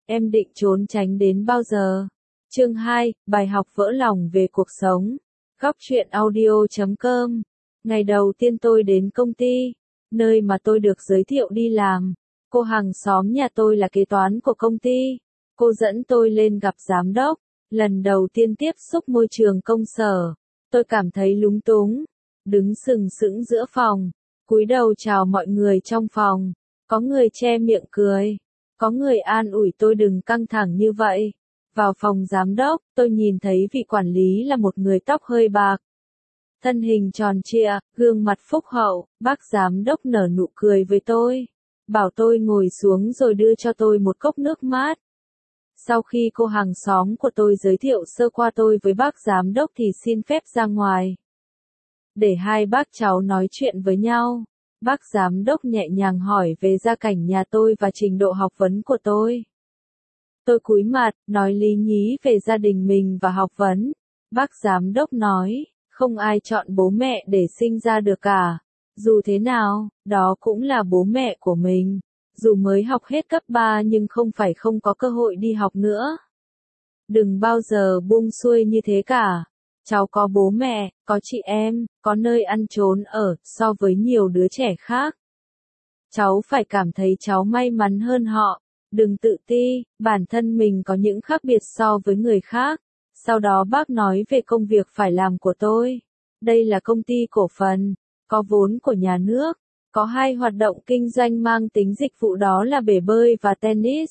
Em định trốn tránh đến bao giờ? Chương 2, bài học vỡ lòng về cuộc sống. Góc truyện audio.com. Ngày đầu tiên tôi đến công ty, nơi mà tôi được giới thiệu đi làm. Cô hàng xóm nhà tôi là kế toán của công ty. Cô dẫn tôi lên gặp giám đốc. Lần đầu tiên tiếp xúc môi trường công sở, tôi cảm thấy lúng túng. Đứng sừng sững giữa phòng, cúi đầu chào mọi người trong phòng. Có người che miệng cười, có người an ủi tôi đừng căng thẳng như vậy. Vào phòng giám đốc, tôi nhìn thấy vị quản lý là một người tóc hơi bạc. Thân hình tròn trịa, gương mặt phúc hậu, bác giám đốc nở nụ cười với tôi. Bảo tôi ngồi xuống rồi đưa cho tôi một cốc nước mát. Sau khi cô hàng xóm của tôi giới thiệu sơ qua tôi với bác giám đốc thì xin phép ra ngoài. Để hai bác cháu nói chuyện với nhau. Bác giám đốc nhẹ nhàng hỏi về gia cảnh nhà tôi và trình độ học vấn của tôi. Tôi cúi mặt, nói lý nhí về gia đình mình và học vấn. Bác giám đốc nói, không ai chọn bố mẹ để sinh ra được cả. Dù thế nào, đó cũng là bố mẹ của mình. Dù mới học hết cấp 3 nhưng không phải không có cơ hội đi học nữa. Đừng bao giờ buông xuôi như thế cả. Cháu có bố mẹ, có chị em, có nơi ăn trốn ở, so với nhiều đứa trẻ khác. Cháu phải cảm thấy cháu may mắn hơn họ. Đừng tự ti, bản thân mình có những khác biệt so với người khác. Sau đó bác nói về công việc phải làm của tôi. Đây là công ty cổ phần, có vốn của nhà nước. Có hai hoạt động kinh doanh mang tính dịch vụ đó là bể bơi và tennis.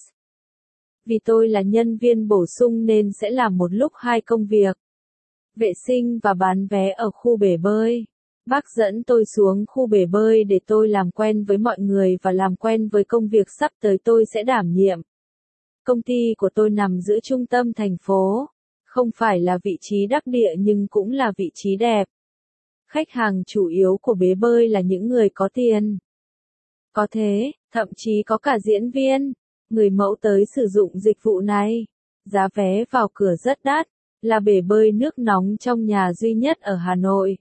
Vì tôi là nhân viên bổ sung nên sẽ làm một lúc hai công việc. Vệ sinh và bán vé ở khu bể bơi. Bác dẫn tôi xuống khu bể bơi để tôi làm quen với mọi người và làm quen với công việc sắp tới tôi sẽ đảm nhiệm. Công ty của tôi nằm giữa trung tâm thành phố. Không phải là vị trí đắc địa nhưng cũng là vị trí đẹp. Khách hàng chủ yếu của bể bơi là những người có tiền. Có thế, thậm chí có cả diễn viên, người mẫu tới sử dụng dịch vụ này. Giá vé vào cửa rất đắt, là bể bơi nước nóng trong nhà duy nhất ở Hà Nội.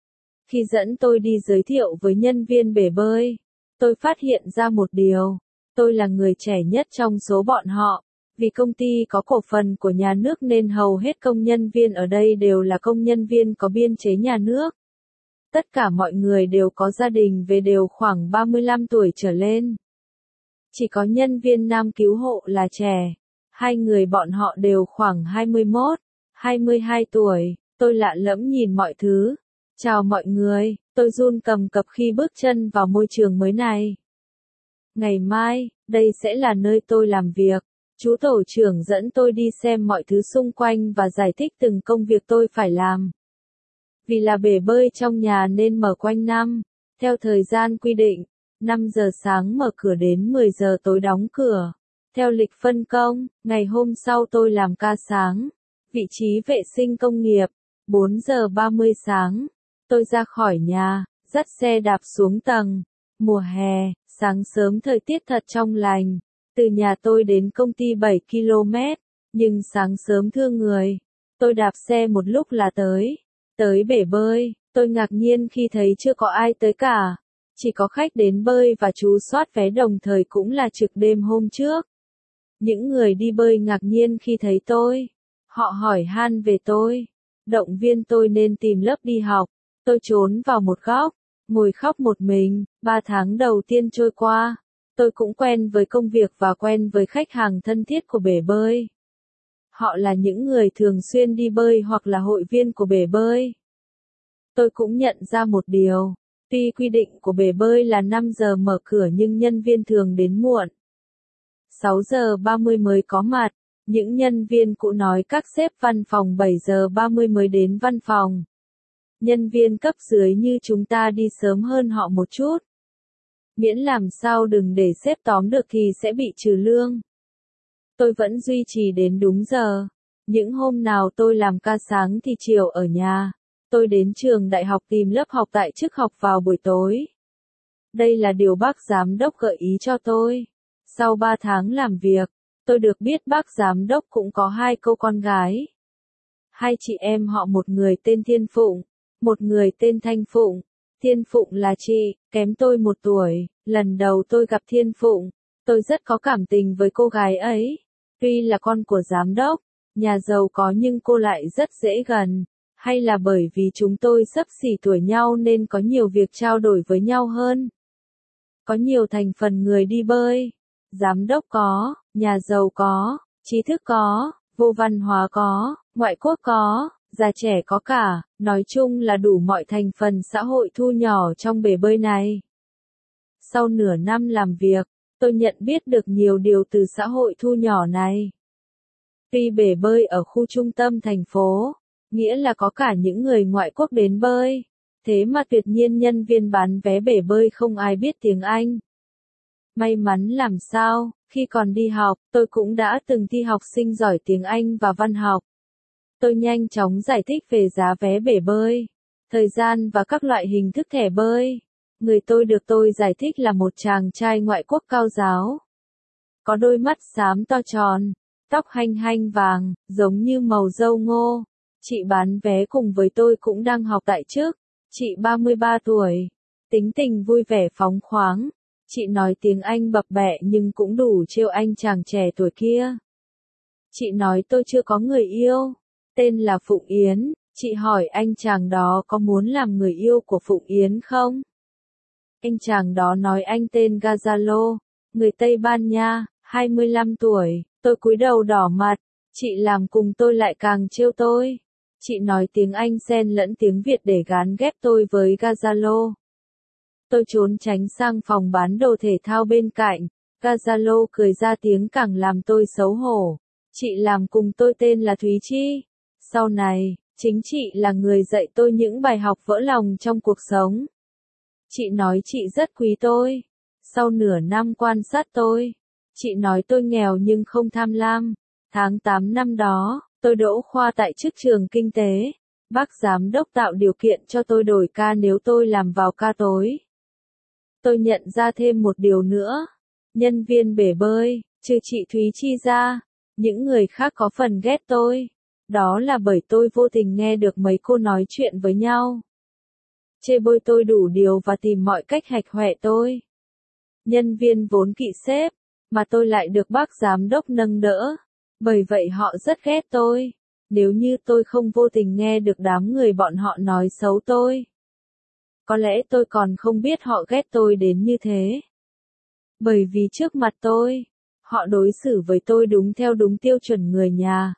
Khi dẫn tôi đi giới thiệu với nhân viên bể bơi, tôi phát hiện ra một điều. Tôi là người trẻ nhất trong số bọn họ. Vì công ty có cổ phần của nhà nước nên hầu hết công nhân viên ở đây đều là công nhân viên có biên chế nhà nước. Tất cả mọi người đều có gia đình về đều khoảng 35 tuổi trở lên. Chỉ có nhân viên nam cứu hộ là trẻ. Hai người bọn họ đều khoảng 21, 22 tuổi. Tôi lạ lẫm nhìn mọi thứ. Chào mọi người, tôi run cầm cập khi bước chân vào môi trường mới này. Ngày mai, đây sẽ là nơi tôi làm việc. Chú tổ trưởng dẫn tôi đi xem mọi thứ xung quanh và giải thích từng công việc tôi phải làm. Vì là bể bơi trong nhà nên mở quanh năm, theo thời gian quy định, 5 giờ sáng mở cửa đến 10 giờ tối đóng cửa. Theo lịch phân công, ngày hôm sau tôi làm ca sáng, vị trí vệ sinh công nghiệp, 4 giờ 30 sáng. Tôi ra khỏi nhà, dắt xe đạp xuống tầng. Mùa hè, sáng sớm thời tiết thật trong lành. Từ nhà tôi đến công ty 7 km, nhưng sáng sớm thương người. Tôi đạp xe một lúc là tới. Tới bể bơi, tôi ngạc nhiên khi thấy chưa có ai tới cả. Chỉ có khách đến bơi và chú soát vé đồng thời cũng là trực đêm hôm trước. Những người đi bơi ngạc nhiên khi thấy tôi. Họ hỏi han về tôi. Động viên tôi nên tìm lớp đi học. Tôi trốn vào một góc, ngồi khóc một mình. 3 tháng đầu tiên trôi qua, tôi cũng quen với công việc và quen với khách hàng thân thiết của bể bơi. Họ là những người thường xuyên đi bơi hoặc là hội viên của bể bơi. Tôi cũng nhận ra một điều, tuy quy định của bể bơi là 5 giờ mở cửa nhưng nhân viên thường đến muộn. 6 giờ 30 mới có mặt, những nhân viên cũ nói các sếp văn phòng 7 giờ 30 mới đến văn phòng. Nhân viên cấp dưới như chúng ta đi sớm hơn họ một chút. Miễn làm sao đừng để sếp tóm được thì sẽ bị trừ lương. Tôi vẫn duy trì đến đúng giờ. Những hôm nào tôi làm ca sáng thì chiều ở nhà. Tôi đến trường đại học tìm lớp học tại chức học vào buổi tối. Đây là điều bác giám đốc gợi ý cho tôi. Sau 3 tháng làm việc, tôi được biết bác giám đốc cũng có 2 cô con gái. 2 chị em họ, một người tên Thiên Phụng, một người tên Thanh Phụng. Thiên Phụng là chị, kém tôi 1 tuổi. Lần đầu tôi gặp Thiên Phụng, tôi rất có cảm tình với cô gái ấy. Tuy là con của giám đốc, nhà giàu có nhưng cô lại rất dễ gần, hay là bởi vì chúng tôi xấp xỉ tuổi nhau nên có nhiều việc trao đổi với nhau hơn. Có nhiều thành phần người đi bơi, giám đốc có, nhà giàu có, trí thức có, vô văn hóa có, ngoại quốc có, già trẻ có cả, nói chung là đủ mọi thành phần xã hội thu nhỏ trong bể bơi này. Sau nửa năm làm việc, tôi nhận biết được nhiều điều từ xã hội thu nhỏ này. Tuy bể bơi ở khu trung tâm thành phố, nghĩa là có cả những người ngoại quốc đến bơi, thế mà tuyệt nhiên nhân viên bán vé bể bơi không ai biết tiếng Anh. May mắn làm sao, khi còn đi học, tôi cũng đã từng thi học sinh giỏi tiếng Anh và văn học. Tôi nhanh chóng giải thích về giá vé bể bơi, thời gian và các loại hình thức thẻ bơi. Người tôi được tôi giải thích là một chàng trai ngoại quốc cao ráo. Có đôi mắt xám to tròn, tóc hanh hanh vàng, giống như màu dâu ngô. Chị bán vé cùng với tôi cũng đang học tại chức. Chị 33 tuổi, tính tình vui vẻ phóng khoáng. Chị nói tiếng Anh bập bẹ nhưng cũng đủ trêu anh chàng trẻ tuổi kia. Chị nói tôi chưa có người yêu, tên là Phụng Yến. Chị hỏi anh chàng đó có muốn làm người yêu của Phụng Yến không? Anh chàng đó nói anh tên Gonzalo, người Tây Ban Nha, 25 tuổi. Tôi cúi đầu đỏ mặt, chị làm cùng tôi lại càng trêu tôi. Chị nói tiếng Anh xen lẫn tiếng Việt để gán ghép tôi với Gonzalo. Tôi trốn tránh sang phòng bán đồ thể thao bên cạnh. Gonzalo cười ra tiếng càng làm tôi xấu hổ. Chị làm cùng tôi tên là Thúy Chi. Sau này, chính chị là người dạy tôi những bài học vỡ lòng trong cuộc sống. Chị nói chị rất quý tôi. Sau nửa năm quan sát tôi, chị nói tôi nghèo nhưng không tham lam. Tháng 8 năm đó, tôi đỗ khoa tại chức trường kinh tế. Bác giám đốc tạo điều kiện cho tôi đổi ca nếu tôi làm vào ca tối. Tôi nhận ra thêm một điều nữa. Nhân viên bể bơi, trừ chị Thúy Chi ra, những người khác có phần ghét tôi. Đó là bởi tôi vô tình nghe được mấy cô nói chuyện với nhau. Chê bôi tôi đủ điều và tìm mọi cách hạch hoẹ tôi. Nhân viên vốn kỵ sếp, mà tôi lại được bác giám đốc nâng đỡ. Bởi vậy họ rất ghét tôi. Nếu như tôi không vô tình nghe được đám người bọn họ nói xấu tôi, có lẽ tôi còn không biết họ ghét tôi đến như thế. Bởi vì trước mặt tôi, họ đối xử với tôi đúng theo đúng tiêu chuẩn người nhà.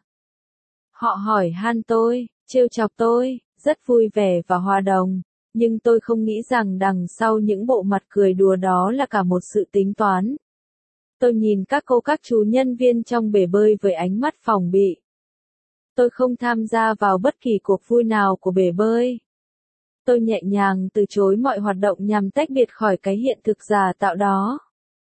Họ hỏi han tôi, trêu chọc tôi, rất vui vẻ và hòa đồng. Nhưng tôi không nghĩ rằng đằng sau những bộ mặt cười đùa đó là cả một sự tính toán. Tôi nhìn các cô các chú nhân viên trong bể bơi với ánh mắt phòng bị. Tôi không tham gia vào bất kỳ cuộc vui nào của bể bơi. Tôi nhẹ nhàng từ chối mọi hoạt động nhằm tách biệt khỏi cái hiện thực giả tạo đó.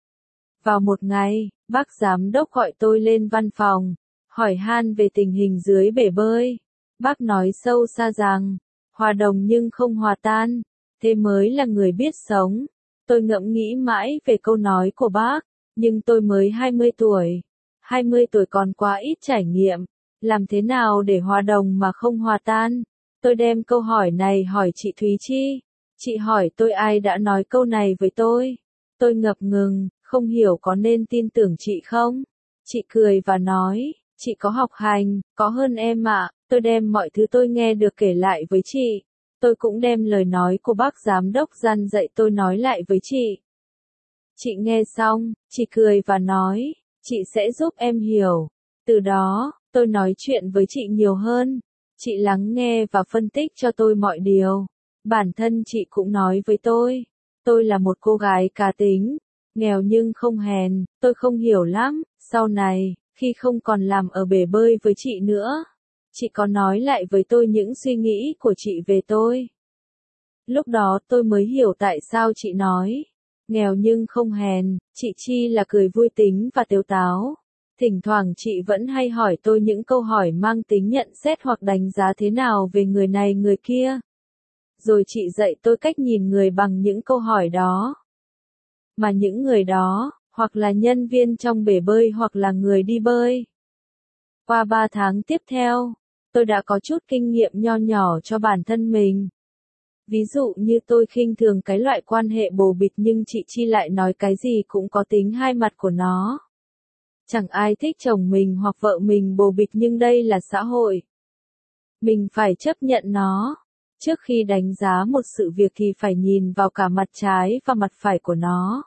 Vào một ngày, bác giám đốc gọi tôi lên văn phòng, hỏi han về tình hình dưới bể bơi. Bác nói sâu xa rằng, hòa đồng nhưng không hòa tan, thế mới là người biết sống. Tôi ngẫm nghĩ mãi về câu nói của bác, nhưng tôi mới 20 tuổi. 20 tuổi còn quá ít trải nghiệm, làm thế nào để hòa đồng mà không hòa tan? Tôi đem câu hỏi này hỏi chị Thúy Chi. Chị hỏi tôi ai đã nói câu này với tôi. Tôi ngập ngừng, không hiểu có nên tin tưởng chị không? Chị cười và nói, chị có học hành, có hơn em ạ. Tôi đem mọi thứ tôi nghe được kể lại với chị. Tôi cũng đem lời nói của bác giám đốc gian dạy tôi nói lại với chị. Chị nghe xong, chị cười và nói, chị sẽ giúp em hiểu. Từ đó, tôi nói chuyện với chị nhiều hơn. Chị lắng nghe và phân tích cho tôi mọi điều. Bản thân chị cũng nói với tôi là một cô gái cá tính, nghèo nhưng không hèn, tôi không hiểu lắm. Sau này, khi không còn làm ở bể bơi với chị nữa, chị có nói lại với tôi những suy nghĩ của chị về tôi. Lúc đó tôi mới hiểu tại sao chị nói, nghèo nhưng không hèn, chị Chi là cười vui tính và tếu táo. Thỉnh thoảng chị vẫn hay hỏi tôi những câu hỏi mang tính nhận xét hoặc đánh giá thế nào về người này người kia. Rồi chị dạy tôi cách nhìn người bằng những câu hỏi đó. Mà những người đó, hoặc là nhân viên trong bể bơi hoặc là người đi bơi. Qua 3 tháng tiếp theo, tôi đã có chút kinh nghiệm nho nhỏ cho bản thân mình. Ví dụ như tôi khinh thường cái loại quan hệ bồ bịch nhưng chị Chi lại nói cái gì cũng có tính hai mặt của nó. Chẳng ai thích chồng mình hoặc vợ mình bồ bịch nhưng đây là xã hội. Mình phải chấp nhận nó. Trước khi đánh giá một sự việc thì phải nhìn vào cả mặt trái và mặt phải của nó.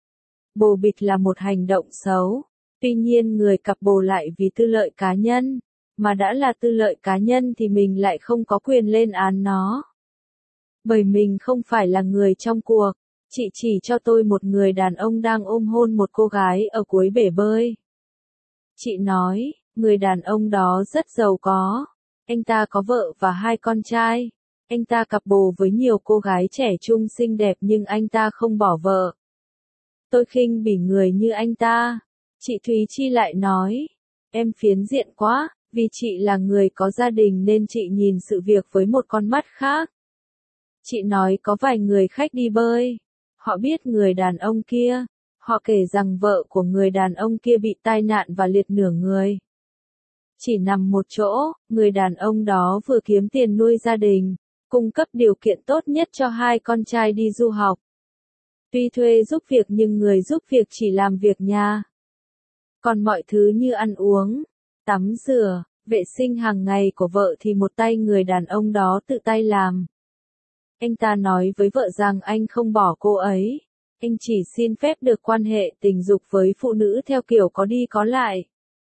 Bồ bịch là một hành động xấu. Tuy nhiên người cặp bồ lại vì tư lợi cá nhân. Mà đã là tư lợi cá nhân thì mình lại không có quyền lên án nó. Bởi mình không phải là người trong cuộc. Chị chỉ cho tôi một người đàn ông đang ôm hôn một cô gái ở cuối bể bơi. Chị nói, người đàn ông đó rất giàu có. Anh ta có vợ và 2 con trai. Anh ta cặp bồ với nhiều cô gái trẻ trung xinh đẹp nhưng anh ta không bỏ vợ. Tôi khinh bỉ người như anh ta. Chị Thúy Chi lại nói, em phiến diện quá, vì chị là người có gia đình nên chị nhìn sự việc với một con mắt khác. Chị nói có vài người khách đi bơi. Họ biết người đàn ông kia. Họ kể rằng vợ của người đàn ông kia bị tai nạn và liệt nửa người. Chỉ nằm một chỗ, người đàn ông đó vừa kiếm tiền nuôi gia đình, cung cấp điều kiện tốt nhất cho 2 con trai đi du học. Tuy thuê giúp việc nhưng người giúp việc chỉ làm việc nhà. Còn mọi thứ như ăn uống, tắm rửa, vệ sinh hàng ngày của vợ thì một tay người đàn ông đó tự tay làm. Anh ta nói với vợ rằng anh không bỏ cô ấy. Anh chỉ xin phép được quan hệ tình dục với phụ nữ theo kiểu có đi có lại.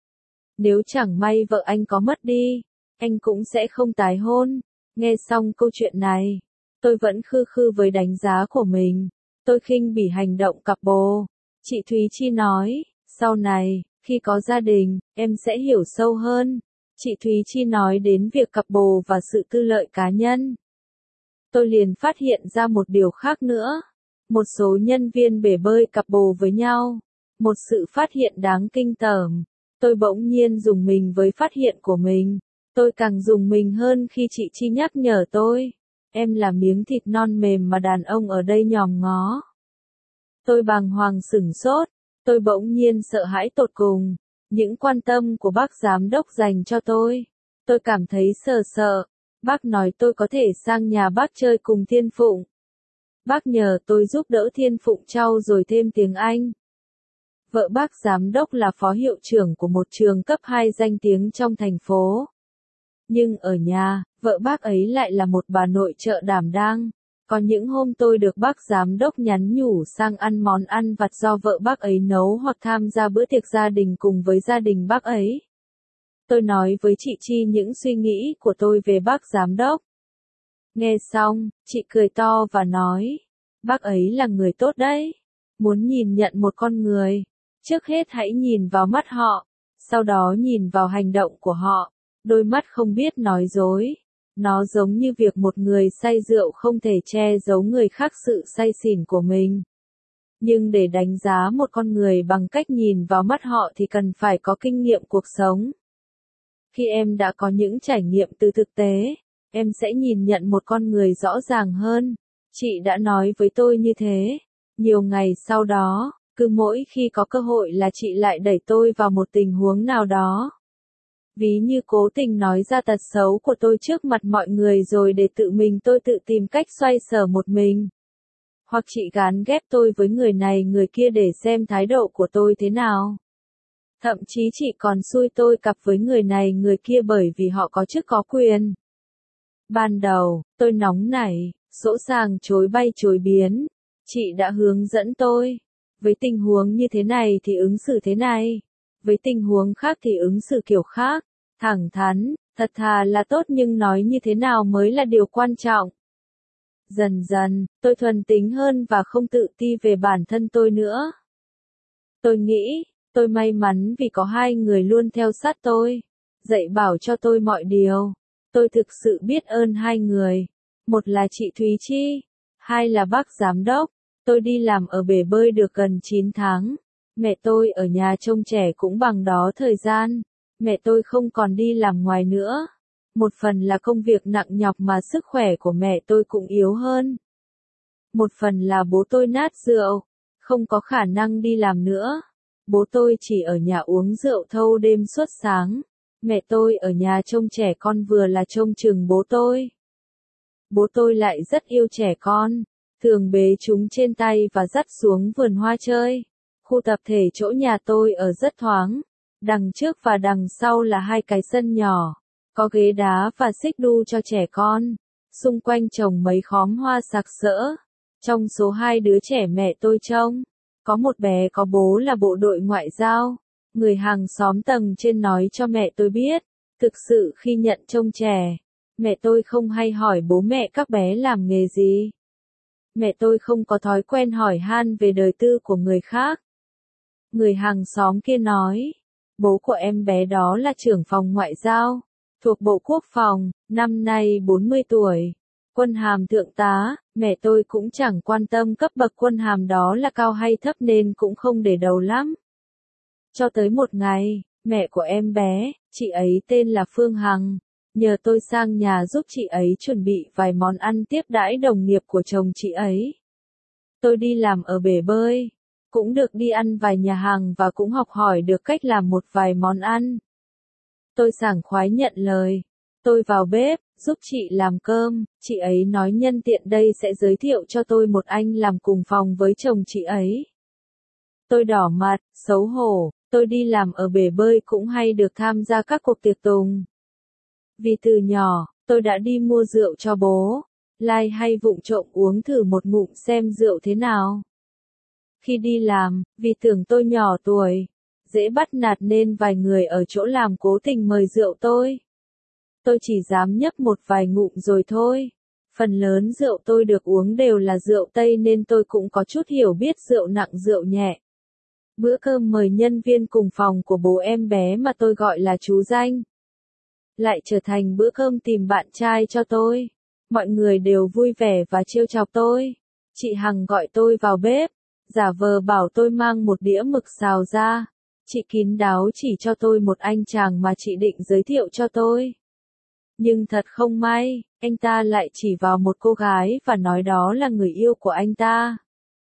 Nếu chẳng may vợ anh có mất đi, anh cũng sẽ không tái hôn. Nghe xong câu chuyện này, tôi vẫn khư khư với đánh giá của mình. Tôi khinh bỉ hành động cặp bồ. Chị Thúy Chi nói, sau này, khi có gia đình, em sẽ hiểu sâu hơn. Chị Thúy Chi nói đến việc cặp bồ và sự tư lợi cá nhân. Tôi liền phát hiện ra một điều khác nữa. Một số nhân viên bể bơi cặp bồ với nhau. Một sự phát hiện đáng kinh tởm. Tôi bỗng nhiên rùng mình với phát hiện của mình. Tôi càng rùng mình hơn khi chị Chi nhắc nhở tôi. Em là miếng thịt non mềm mà đàn ông ở đây nhòm ngó. Tôi bàng hoàng sửng sốt. Tôi bỗng nhiên sợ hãi tột cùng. Những quan tâm của bác giám đốc dành cho tôi. Tôi cảm thấy sợ. Bác nói tôi có thể sang nhà bác chơi cùng Thiên Phụng. Bác nhờ tôi giúp đỡ Thiên Phụng trau dồi thêm tiếng Anh. Vợ bác giám đốc là phó hiệu trưởng của một trường cấp 2 danh tiếng trong thành phố. Nhưng ở nhà, vợ bác ấy lại là một bà nội trợ đảm đang. Có những hôm tôi được bác giám đốc nhắn nhủ sang ăn món ăn vặt do vợ bác ấy nấu hoặc tham gia bữa tiệc gia đình cùng với gia đình bác ấy. Tôi nói với chị Chi những suy nghĩ của tôi về bác giám đốc. Nghe xong, chị cười to và nói, bác ấy là người tốt đấy. Muốn nhìn nhận một con người, trước hết hãy nhìn vào mắt họ, sau đó nhìn vào hành động của họ. Đôi mắt không biết nói dối. Nó giống như việc một người say rượu không thể che giấu người khác sự say xỉn của mình. Nhưng để đánh giá một con người bằng cách nhìn vào mắt họ thì cần phải có kinh nghiệm cuộc sống. Khi em đã có những trải nghiệm từ thực tế, em sẽ nhìn nhận một con người rõ ràng hơn. Chị đã nói với tôi như thế. Nhiều ngày sau đó, cứ mỗi khi có cơ hội là chị lại đẩy tôi vào một tình huống nào đó. Ví như cố tình nói ra tật xấu của tôi trước mặt mọi người rồi để tôi tự tìm cách xoay sở một mình. Hoặc chị gán ghép tôi với người này người kia để xem thái độ của tôi thế nào. Thậm chí chị còn xui tôi cặp với người này người kia bởi vì họ có chức có quyền. Ban đầu, tôi nóng nảy, sỗ sàng chối bay chối biến. Chị đã hướng dẫn tôi. Với tình huống như thế này thì ứng xử thế này. Với tình huống khác thì ứng xử kiểu khác. Thẳng thắn, thật thà là tốt nhưng nói như thế nào mới là điều quan trọng. Dần dần, tôi thuần tính hơn và không tự ti về bản thân tôi nữa. Tôi nghĩ, tôi may mắn vì có 2 người luôn theo sát tôi, dạy bảo cho tôi mọi điều. Tôi thực sự biết ơn 2 người. Một là chị Thúy Chi, 2 là bác giám đốc. Tôi đi làm ở bể bơi được gần 9 tháng. Mẹ tôi ở nhà trông trẻ cũng bằng đó thời gian. Mẹ tôi không còn đi làm ngoài nữa. Một phần là công việc nặng nhọc mà sức khỏe của mẹ tôi cũng yếu hơn. Một phần là bố tôi nát rượu, không có khả năng đi làm nữa. Bố tôi chỉ ở nhà uống rượu thâu đêm suốt sáng. Mẹ tôi ở nhà trông trẻ con vừa là trông chừng bố tôi. Bố tôi lại rất yêu trẻ con, thường bế chúng trên tay và dắt xuống vườn hoa chơi. Khu tập thể chỗ nhà tôi ở rất thoáng. Đằng trước và đằng sau là hai cái sân nhỏ. Có ghế đá và xích đu cho trẻ con. Xung quanh trồng mấy khóm hoa sặc sỡ. Trong số hai đứa trẻ mẹ tôi trông, có một bé có bố là bộ đội ngoại giao. Người hàng xóm tầng trên nói cho mẹ tôi biết, thực sự khi nhận trông trẻ, mẹ tôi không hay hỏi bố mẹ các bé làm nghề gì. Mẹ tôi không có thói quen hỏi han về đời tư của người khác. Người hàng xóm kia nói, bố của em bé đó là trưởng phòng ngoại giao, thuộc Bộ Quốc phòng, năm nay 40 tuổi. Quân hàm thượng tá, mẹ tôi cũng chẳng quan tâm cấp bậc quân hàm đó là cao hay thấp nên cũng không để đầu lắm. Cho tới một ngày, mẹ của em bé, chị ấy tên là Phương Hằng, nhờ tôi sang nhà giúp chị ấy chuẩn bị vài món ăn tiếp đãi đồng nghiệp của chồng chị ấy. Tôi đi làm ở bể bơi, cũng được đi ăn vài nhà hàng và cũng học hỏi được cách làm một vài món ăn. Tôi sảng khoái nhận lời. Tôi vào bếp, giúp chị làm cơm, chị ấy nói nhân tiện đây sẽ giới thiệu cho tôi một anh làm cùng phòng với chồng chị ấy. Tôi đỏ mặt, xấu hổ, tôi đi làm ở bể bơi cũng hay được tham gia các cuộc tiệc tùng. Vì từ nhỏ, tôi đã đi mua rượu cho bố, lai hay vụng trộm uống thử một ngụm xem rượu thế nào. Khi đi làm, vì tưởng tôi nhỏ tuổi, dễ bắt nạt nên vài người ở chỗ làm cố tình mời rượu tôi. Tôi chỉ dám nhấp một vài ngụm rồi thôi. Phần lớn rượu tôi được uống đều là rượu Tây nên tôi cũng có chút hiểu biết rượu nặng rượu nhẹ. Bữa cơm mời nhân viên cùng phòng của bố em bé mà tôi gọi là chú Danh, lại trở thành bữa cơm tìm bạn trai cho tôi. Mọi người đều vui vẻ và trêu chọc tôi. Chị Hằng gọi tôi vào bếp, giả vờ bảo tôi mang một đĩa mực xào ra. Chị kín đáo chỉ cho tôi một anh chàng mà chị định giới thiệu cho tôi. Nhưng thật không may, anh ta lại chỉ vào một cô gái và nói đó là người yêu của anh ta.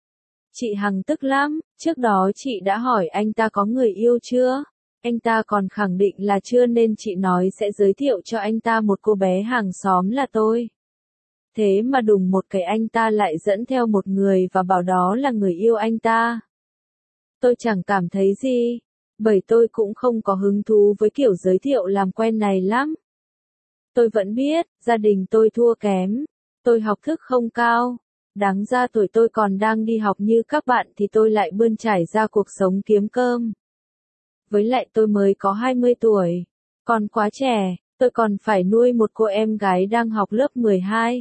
Chị Hằng tức lắm, trước đó chị đã hỏi anh ta có người yêu chưa? Anh ta còn khẳng định là chưa nên chị nói sẽ giới thiệu cho anh ta một cô bé hàng xóm là tôi. Thế mà đùng một cái anh ta lại dẫn theo một người và bảo đó là người yêu anh ta. Tôi chẳng cảm thấy gì, bởi tôi cũng không có hứng thú với kiểu giới thiệu làm quen này lắm. Tôi vẫn biết, gia đình tôi thua kém, tôi học thức không cao. Đáng ra tuổi tôi còn đang đi học như các bạn thì tôi lại bươn trải ra cuộc sống kiếm cơm. Với lại tôi mới có 20 tuổi, còn quá trẻ, tôi còn phải nuôi một cô em gái đang học lớp 12.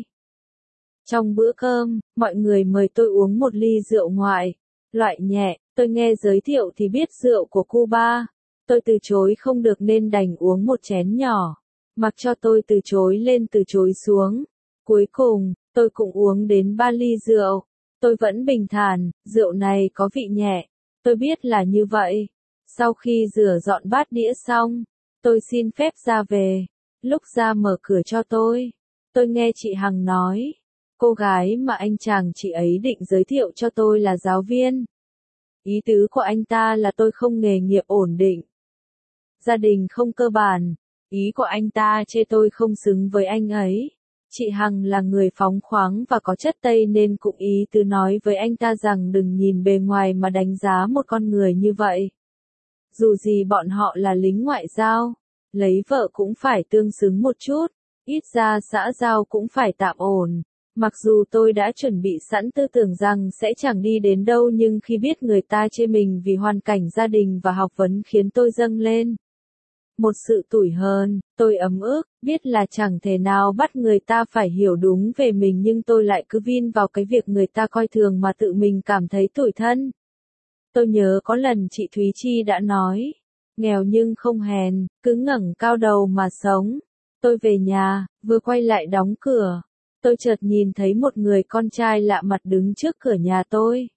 Trong bữa cơm, mọi người mời tôi uống một ly rượu ngoại, loại nhẹ, tôi nghe giới thiệu thì biết rượu của Cuba. Tôi từ chối không được nên đành uống một chén nhỏ, mặc cho tôi từ chối lên từ chối xuống. Cuối cùng, tôi cũng uống đến 3 ly rượu. Tôi vẫn bình thản, rượu này có vị nhẹ. Tôi biết là như vậy. Sau khi rửa dọn bát đĩa xong, tôi xin phép ra về. Lúc ra mở cửa cho tôi nghe chị Hằng nói, cô gái mà anh chàng chị ấy định giới thiệu cho tôi là giáo viên. Ý tứ của anh ta là tôi không nghề nghiệp ổn định, gia đình không cơ bản. Ý của anh ta chê tôi không xứng với anh ấy. Chị Hằng là người phóng khoáng và có chất Tây nên cũng ý tứ nói với anh ta rằng đừng nhìn bề ngoài mà đánh giá một con người như vậy. Dù gì bọn họ là lính ngoại giao, lấy vợ cũng phải tương xứng một chút, ít ra xã giao cũng phải tạm ổn. Mặc dù tôi đã chuẩn bị sẵn tư tưởng rằng sẽ chẳng đi đến đâu nhưng khi biết người ta chê mình vì hoàn cảnh gia đình và học vấn khiến tôi dâng lên một sự tủi hờn. Tôi ấm ức, biết là chẳng thể nào bắt người ta phải hiểu đúng về mình nhưng tôi lại cứ vin vào cái việc người ta coi thường mà tự mình cảm thấy tủi thân. Tôi nhớ có lần chị Thúy Chi đã nói, nghèo nhưng không hèn, cứ ngẩng cao đầu mà sống. Tôi về nhà, vừa quay lại đóng cửa, tôi chợt nhìn thấy một người con trai lạ mặt đứng trước cửa nhà tôi.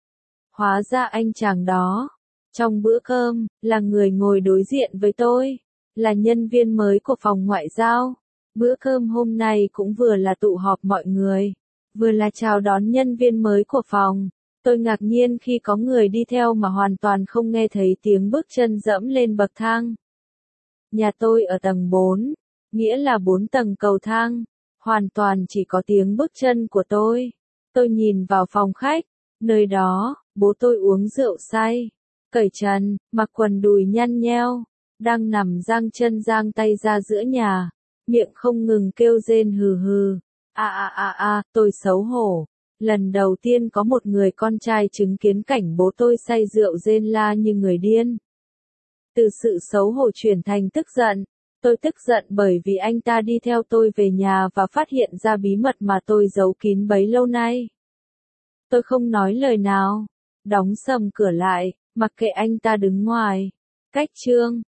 Hóa ra anh chàng đó, trong bữa cơm, là người ngồi đối diện với tôi, là nhân viên mới của phòng ngoại giao. Bữa cơm hôm nay cũng vừa là tụ họp mọi người, vừa là chào đón nhân viên mới của phòng. Tôi ngạc nhiên khi có người đi theo mà hoàn toàn không nghe thấy tiếng bước chân dẫm lên bậc thang. Nhà tôi ở tầng 4, nghĩa là 4 tầng cầu thang, hoàn toàn chỉ có tiếng bước chân của tôi. Tôi nhìn vào phòng khách, nơi đó, Bố tôi uống rượu say, cởi trần, mặc quần đùi nhăn nheo, đang nằm giang chân giang tay ra giữa nhà, miệng không ngừng kêu rên hừ hừ. Tôi xấu hổ. Lần đầu tiên có một người con trai chứng kiến cảnh bố tôi say rượu rên la như người điên. Từ sự xấu hổ chuyển thành tức giận. Tôi tức giận bởi vì anh ta đi theo tôi về nhà và phát hiện ra bí mật mà tôi giấu kín bấy lâu nay. Tôi không nói lời nào, đóng sầm cửa lại, mặc kệ anh ta đứng ngoài. Cách chương